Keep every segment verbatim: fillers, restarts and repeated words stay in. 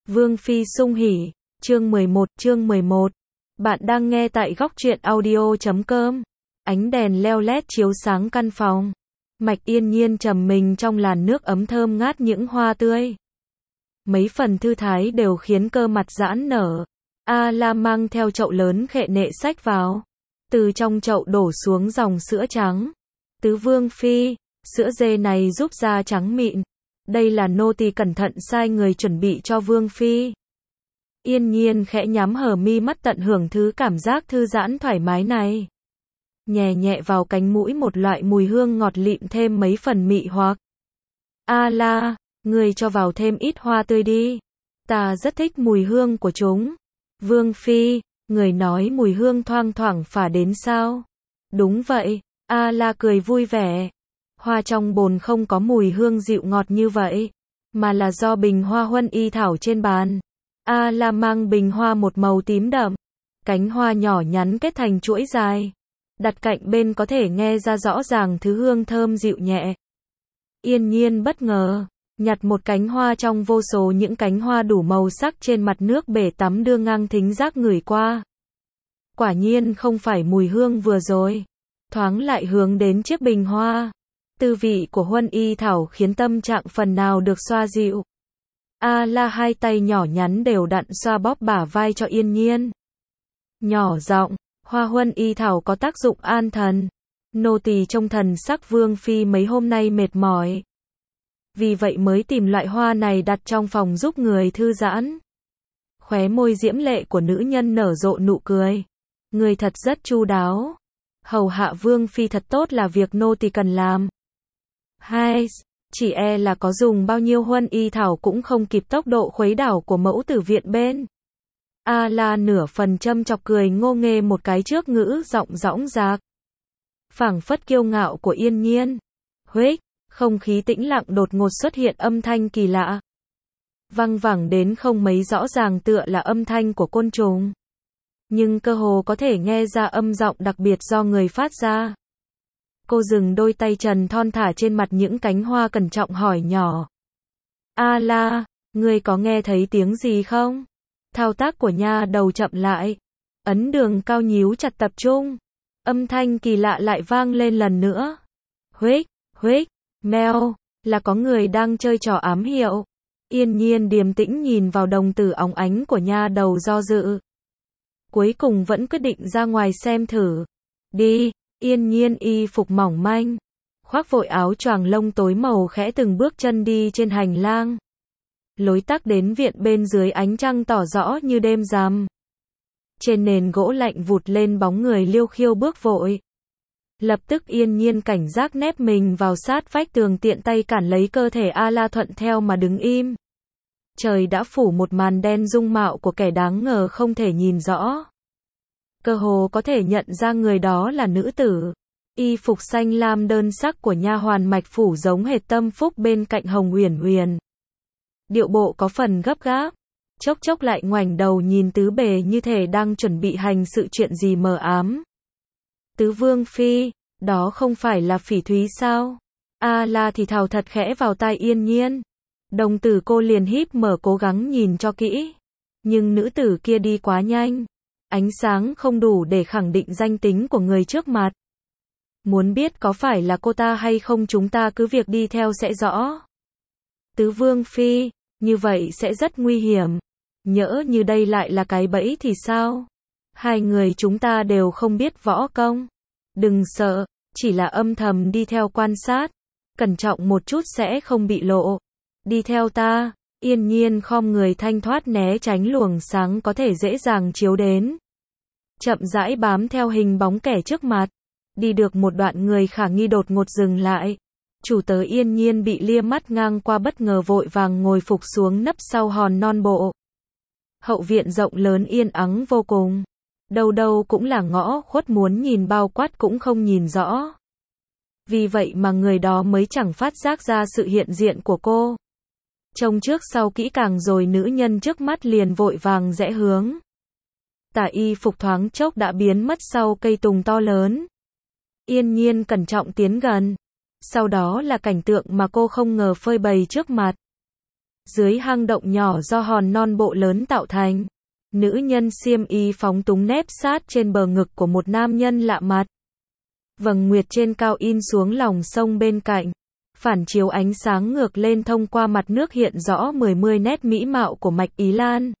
Vương Phi sung hỉ, chương mười một, chương mười một. Bạn đang nghe tại góc truyện audio chấm com. Ánh đèn leo lét chiếu sáng căn phòng. Mạch Yên Nhiên trầm mình trong làn nước ấm thơm ngát những hoa tươi. Mấy phần thư thái đều khiến cơ mặt giãn nở. A La mang theo chậu lớn khệ nệ xách vào. Từ trong chậu đổ xuống dòng sữa trắng. Tứ Vương Phi, sữa dê này giúp da trắng mịn. Đây là nô tỳ cẩn thận sai người chuẩn bị cho Vương Phi. Yên Nhiên khẽ nhắm hờ mi mắt tận hưởng thứ cảm giác thư giãn thoải mái này. Nhẹ nhẹ vào cánh mũi một loại mùi hương ngọt lịm thêm mấy phần mị hoặc. A La, người cho vào thêm ít hoa tươi đi. Ta rất thích mùi hương của chúng. Vương Phi, người nói mùi hương thoang thoảng phả đến sao? Đúng vậy, A La cười vui vẻ. Hoa trong bồn không có mùi hương dịu ngọt như vậy, mà là do bình hoa huân y thảo trên bàn. A La mang bình hoa một màu tím đậm, cánh hoa nhỏ nhắn kết thành chuỗi dài. Đặt cạnh bên có thể nghe ra rõ ràng thứ hương thơm dịu nhẹ. Yên Nhiên bất ngờ, nhặt một cánh hoa trong vô số những cánh hoa đủ màu sắc trên mặt nước bể tắm đưa ngang thính giác ngửi qua. Quả nhiên không phải mùi hương vừa rồi, thoáng lại hướng đến chiếc bình hoa. Tư vị của huân y thảo khiến tâm trạng phần nào được xoa dịu. A La hai tay nhỏ nhắn đều đặn xoa bóp bả vai cho Yên Nhiên. Nhỏ giọng, hoa huân y thảo có tác dụng an thần. Nô tỳ trông thần sắc Vương Phi mấy hôm nay mệt mỏi. Vì vậy mới tìm loại hoa này đặt trong phòng giúp người thư giãn. Khóe môi diễm lệ của nữ nhân nở rộ nụ cười. Người thật rất chu đáo. Hầu hạ Vương Phi thật tốt là việc nô tỳ cần làm. Hai, chỉ e là có dùng bao nhiêu huân y thảo cũng không kịp tốc độ khuấy đảo của mẫu tử viện bên. A La nửa phần châm chọc cười ngô nghê một cái trước ngữ giọng dõng dạc. Phảng phất kiêu ngạo của Yên Nhiên. Huếch, không khí tĩnh lặng đột ngột xuất hiện âm thanh kỳ lạ. Văng vẳng đến không mấy rõ ràng tựa là âm thanh của côn trùng. Nhưng cơ hồ có thể nghe ra âm giọng đặc biệt do người phát ra. Cô dừng đôi tay trần thon thả trên mặt những cánh hoa cẩn trọng hỏi nhỏ. A La, ngươi có nghe thấy tiếng gì không? Thao tác của nha đầu chậm lại. Ấn đường cao nhíu chặt tập trung. Âm thanh kỳ lạ lại vang lên lần nữa. Huếch, huếch, meo, là có người đang chơi trò ám hiệu. Yên Nhiên điềm tĩnh nhìn vào đồng tử óng ánh của nha đầu do dự. Cuối cùng vẫn quyết định ra ngoài xem thử. Đi. Yên Nhiên y phục mỏng manh, khoác vội áo choàng lông tối màu khẽ từng bước chân đi trên hành lang. Lối tắc đến viện bên dưới ánh trăng tỏ rõ như đêm rằm. Trên nền gỗ lạnh vụt lên bóng người liêu khiêu bước vội. Lập tức Yên Nhiên cảnh giác nép mình vào sát vách tường tiện tay cản lấy cơ thể A La thuận theo mà đứng im. Trời đã phủ một màn đen dung mạo của kẻ đáng ngờ không thể nhìn rõ. Cơ hồ có thể nhận ra người đó là nữ tử. Y phục xanh lam đơn sắc của nha hoàn Mạch Phủ giống hệt Tâm Phúc bên cạnh Hồng Uyển Uyển. Điệu bộ có phần gấp gáp, chốc chốc lại ngoảnh đầu nhìn tứ bề như thể đang chuẩn bị hành sự chuyện gì mờ ám. Tứ Vương Phi, đó không phải là Phỉ Thúy sao? A La thì thào thật khẽ vào tai Yên Nhiên. Đồng tử cô liền híp mở cố gắng nhìn cho kỹ. Nhưng nữ tử kia đi quá nhanh. Ánh sáng không đủ để khẳng định danh tính của người trước mặt. Muốn biết có phải là cô ta hay không chúng ta cứ việc đi theo sẽ rõ. Tứ Vương Phi, như vậy sẽ rất nguy hiểm. Nhỡ như đây lại là cái bẫy thì sao? Hai người chúng ta đều không biết võ công. Đừng sợ, chỉ là âm thầm đi theo quan sát. Cẩn trọng một chút sẽ không bị lộ. Đi theo ta. Yên Nhiên khom người thanh thoát né tránh luồng sáng có thể dễ dàng chiếu đến. Chậm rãi bám theo hình bóng kẻ trước mặt. Đi được một đoạn người khả nghi đột ngột dừng lại. Chủ tớ Yên Nhiên bị lia mắt ngang qua bất ngờ vội vàng ngồi phục xuống nấp sau hòn non bộ. Hậu viện rộng lớn yên ắng vô cùng. Đâu đâu cũng là ngõ khuất muốn nhìn bao quát cũng không nhìn rõ. Vì vậy mà người đó mới chẳng phát giác ra sự hiện diện của cô. Trông trước sau kỹ càng rồi nữ nhân trước mắt liền vội vàng rẽ hướng. Tà y phục thoáng chốc đã biến mất sau cây tùng to lớn. Yên Nhiên cẩn trọng tiến gần. Sau đó là cảnh tượng mà cô không ngờ phơi bày trước mặt. Dưới hang động nhỏ do hòn non bộ lớn tạo thành, nữ nhân xiêm y phóng túng nép sát trên bờ ngực của một nam nhân lạ mặt. Vầng nguyệt trên cao in xuống lòng sông bên cạnh, phản chiếu ánh sáng ngược lên thông qua mặt nước hiện rõ mười mươi nét mỹ mạo của Mạch Ý Lan.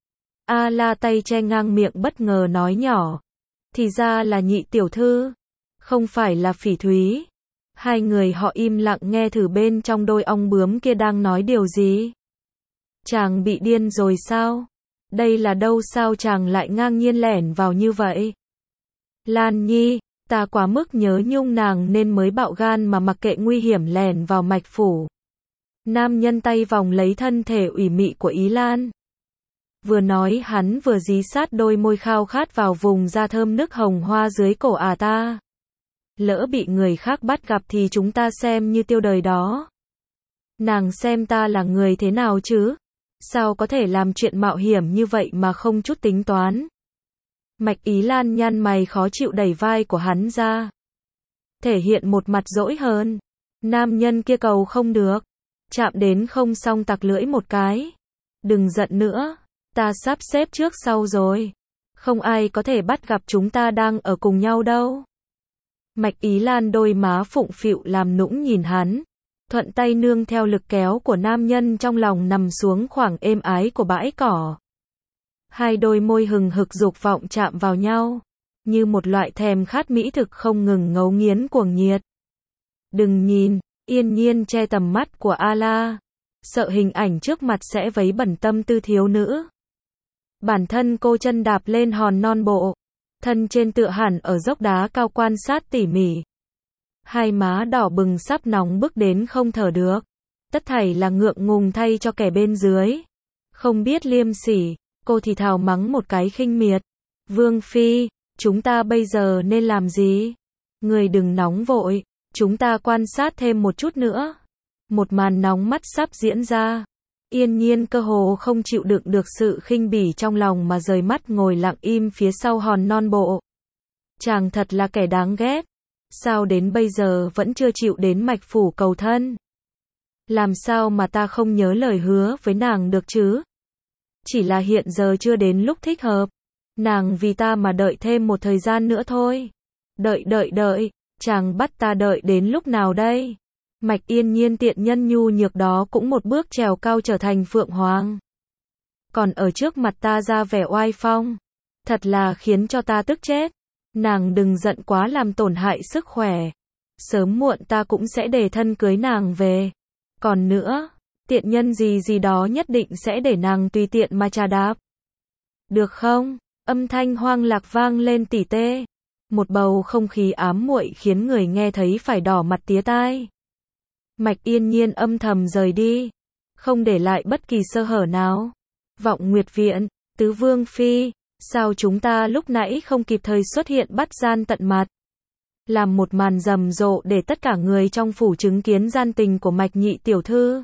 A La tay che ngang miệng bất ngờ nói nhỏ. Thì ra là Nhị tiểu thư, không phải là Phỉ Thúy. Hai người họ im lặng nghe thử bên trong đôi ong bướm kia đang nói điều gì. Chàng bị điên rồi sao? Đây là đâu sao chàng lại ngang nhiên lẻn vào như vậy? Lan Nhi, ta quá mức nhớ nhung nàng nên mới bạo gan mà mặc kệ nguy hiểm lẻn vào mạch phủ. Nam nhân tay vòng lấy thân thể ủy mị của Ý Lan. Vừa nói hắn vừa dí sát đôi môi khao khát vào vùng da thơm nức hồng hoa dưới cổ à ta. Lỡ bị người khác bắt gặp thì chúng ta xem như tiêu đời đó. Nàng xem ta là người thế nào chứ? Sao có thể làm chuyện mạo hiểm như vậy mà không chút tính toán? Mạch Ý Lan nhăn mày khó chịu đẩy vai của hắn ra. Thể hiện một mặt dỗi hơn. Nam nhân kia cầu không được. Chạm đến không xong tặc lưỡi một cái. Đừng giận nữa. Ta sắp xếp trước sau rồi. Không ai có thể bắt gặp chúng ta đang ở cùng nhau đâu. Mạch Ý Lan đôi má phụng phịu làm nũng nhìn hắn. Thuận tay nương theo lực kéo của nam nhân trong lòng nằm xuống khoảng êm ái của bãi cỏ. Hai đôi môi hừng hực dục vọng chạm vào nhau. Như một loại thèm khát mỹ thực không ngừng ngấu nghiến cuồng nhiệt. Đừng nhìn, Yên Nhiên che tầm mắt của A La. Sợ hình ảnh trước mặt sẽ vấy bẩn tâm tư thiếu nữ. Bản thân cô chân đạp lên hòn non bộ. Thân trên tựa hẳn ở dốc đá cao quan sát tỉ mỉ. Hai má đỏ bừng sắp nóng bức đến không thở được. Tất thảy là ngượng ngùng thay cho kẻ bên dưới. Không biết liêm sỉ, cô thì thào mắng một cái khinh miệt. Vương Phi, chúng ta bây giờ nên làm gì? Người đừng nóng vội, chúng ta quan sát thêm một chút nữa. Một màn nóng mắt sắp diễn ra. Yên Nhiên cơ hồ không chịu đựng được sự khinh bỉ trong lòng mà rời mắt ngồi lặng im phía sau hòn non bộ. Chàng thật là kẻ đáng ghét. Sao đến bây giờ vẫn chưa chịu đến mạch phủ cầu thân? Làm sao mà ta không nhớ lời hứa với nàng được chứ? Chỉ là hiện giờ chưa đến lúc thích hợp. Nàng vì ta mà đợi thêm một thời gian nữa thôi. Đợi đợi đợi, chàng bắt ta đợi đến lúc nào đây? Mạch Yên Nhiên tiện nhân nhu nhược đó cũng một bước trèo cao trở thành phượng hoàng. Còn ở trước mặt ta ra vẻ oai phong. Thật là khiến cho ta tức chết. Nàng đừng giận quá làm tổn hại sức khỏe. Sớm muộn ta cũng sẽ để thân cưới nàng về. Còn nữa, tiện nhân gì gì đó nhất định sẽ để nàng tùy tiện mà trà đạp. Được không? Âm thanh hoang lạc vang lên tỉ tê. Một bầu không khí ám muội khiến người nghe thấy phải đỏ mặt tía tai. Mạch Yên Nhiên âm thầm rời đi. Không để lại bất kỳ sơ hở nào. Vọng Nguyệt Viện, Tứ Vương Phi. Sao chúng ta lúc nãy không kịp thời xuất hiện bắt gian tận mặt? Làm một màn rầm rộ để tất cả người trong phủ chứng kiến gian tình của Mạch Nhị tiểu thư.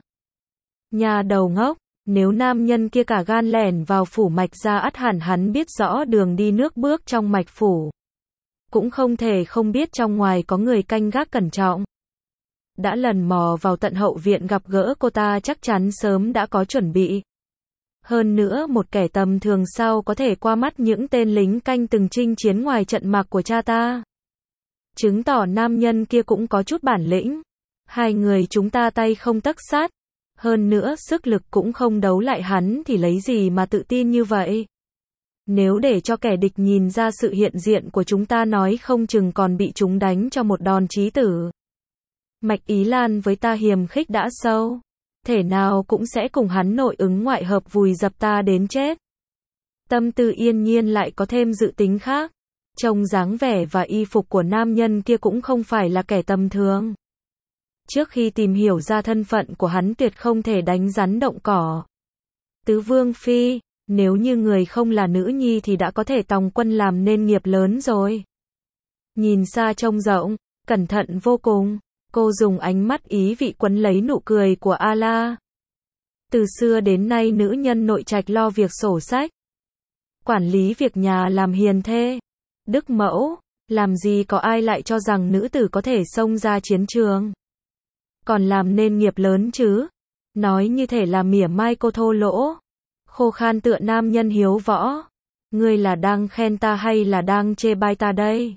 Nhà đầu ngốc, nếu nam nhân kia cả gan lẻn vào phủ Mạch ra ắt hẳn hắn biết rõ đường đi nước bước trong Mạch phủ. Cũng không thể không biết trong ngoài có người canh gác cẩn trọng. Đã lần mò vào tận hậu viện gặp gỡ cô ta chắc chắn sớm đã có chuẩn bị. Hơn nữa một kẻ tầm thường sao có thể qua mắt những tên lính canh từng chinh chiến ngoài trận mạc của cha ta. Chứng tỏ nam nhân kia cũng có chút bản lĩnh. Hai người chúng ta tay không tấc sát. Hơn nữa sức lực cũng không đấu lại hắn thì lấy gì mà tự tin như vậy. Nếu để cho kẻ địch nhìn ra sự hiện diện của chúng ta nói không chừng còn bị chúng đánh cho một đòn chí tử. Mạch Ý Lan với ta hiềm khích đã sâu. Thể nào cũng sẽ cùng hắn nội ứng ngoại hợp vùi dập ta đến chết. Tâm tư Yên Nhiên lại có thêm dự tính khác. Trông dáng vẻ và y phục của nam nhân kia cũng không phải là kẻ tầm thường. Trước khi tìm hiểu ra thân phận của hắn tuyệt không thể đánh rắn động cỏ. Tứ Vương Phi, nếu như người không là nữ nhi thì đã có thể tòng quân làm nên nghiệp lớn rồi. Nhìn xa trông rộng, cẩn thận vô cùng. Cô dùng ánh mắt ý vị quấn lấy nụ cười của A La. Từ xưa đến nay nữ nhân nội trạch lo việc sổ sách. Quản lý việc nhà làm hiền thê. Đức mẫu, làm gì có ai lại cho rằng nữ tử có thể xông ra chiến trường. Còn làm nên nghiệp lớn chứ. Nói như thể là mỉa mai cô thô lỗ. Khô khan tựa nam nhân hiếu võ. Ngươi là đang khen ta hay là đang chê bai ta đây?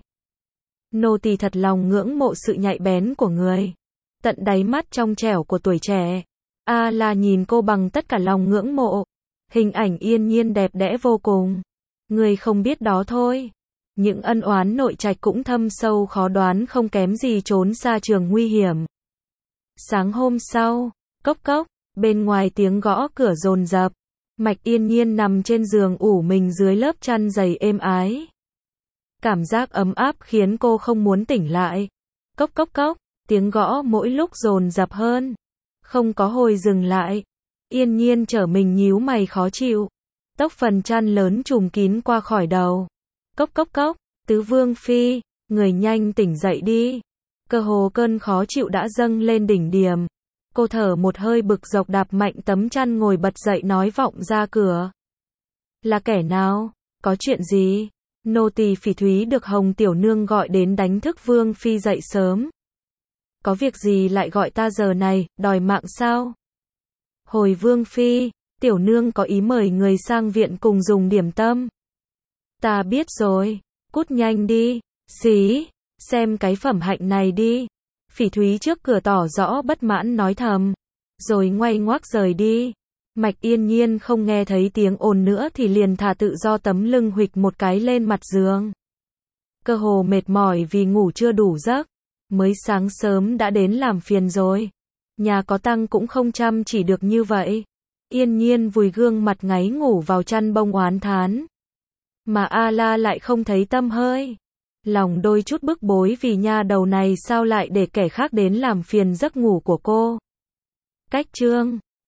Nô tỳ thật lòng ngưỡng mộ sự nhạy bén của người. Tận đáy mắt trong trẻo của tuổi trẻ. A La nhìn cô bằng tất cả lòng ngưỡng mộ. Hình ảnh Yên Nhiên đẹp đẽ vô cùng. Người không biết đó thôi. Những ân oán nội trạch cũng thâm sâu khó đoán không kém gì trốn xa trường nguy hiểm. Sáng hôm sau, cốc cốc, bên ngoài tiếng gõ cửa dồn dập. Mạch Yên Nhiên nằm trên giường ủ mình dưới lớp chăn dày êm ái. Cảm giác ấm áp khiến cô không muốn tỉnh lại. Cốc cốc cốc, tiếng gõ mỗi lúc dồn dập hơn. Không có hồi dừng lại. Yên Nhiên trở mình nhíu mày khó chịu. Tốc phần chăn lớn trùm kín qua khỏi đầu. Cốc cốc cốc, tứ vương phi, người nhanh tỉnh dậy đi. Cơ hồ cơn khó chịu đã dâng lên đỉnh điểm. Cô thở một hơi bực dọc đạp mạnh tấm chăn ngồi bật dậy nói vọng ra cửa. Là kẻ nào? Có chuyện gì? Nô tỳ Phỉ Thúy được Hồng tiểu nương gọi đến đánh thức vương phi dậy sớm. Có việc gì lại gọi ta giờ này, đòi mạng sao? Hồi vương phi, tiểu nương có ý mời người sang viện cùng dùng điểm tâm. Ta biết rồi, cút nhanh đi, xí, xem cái phẩm hạnh này đi. Phỉ Thúy trước cửa tỏ rõ bất mãn nói thầm, rồi ngoay ngoác rời đi. Mạch Yên Nhiên không nghe thấy tiếng ồn nữa thì liền thả tự do tấm lưng huỵch một cái lên mặt giường. Cơ hồ mệt mỏi vì ngủ chưa đủ giấc, mới sáng sớm đã đến làm phiền rồi. Nhà có tăng cũng không chăm chỉ được như vậy. Yên Nhiên vùi gương mặt ngáy ngủ vào chăn bông oán thán. Mà A La lại không thấy tâm hơi. Lòng đôi chút bức bối vì nha đầu này sao lại để kẻ khác đến làm phiền giấc ngủ của cô. Cách chương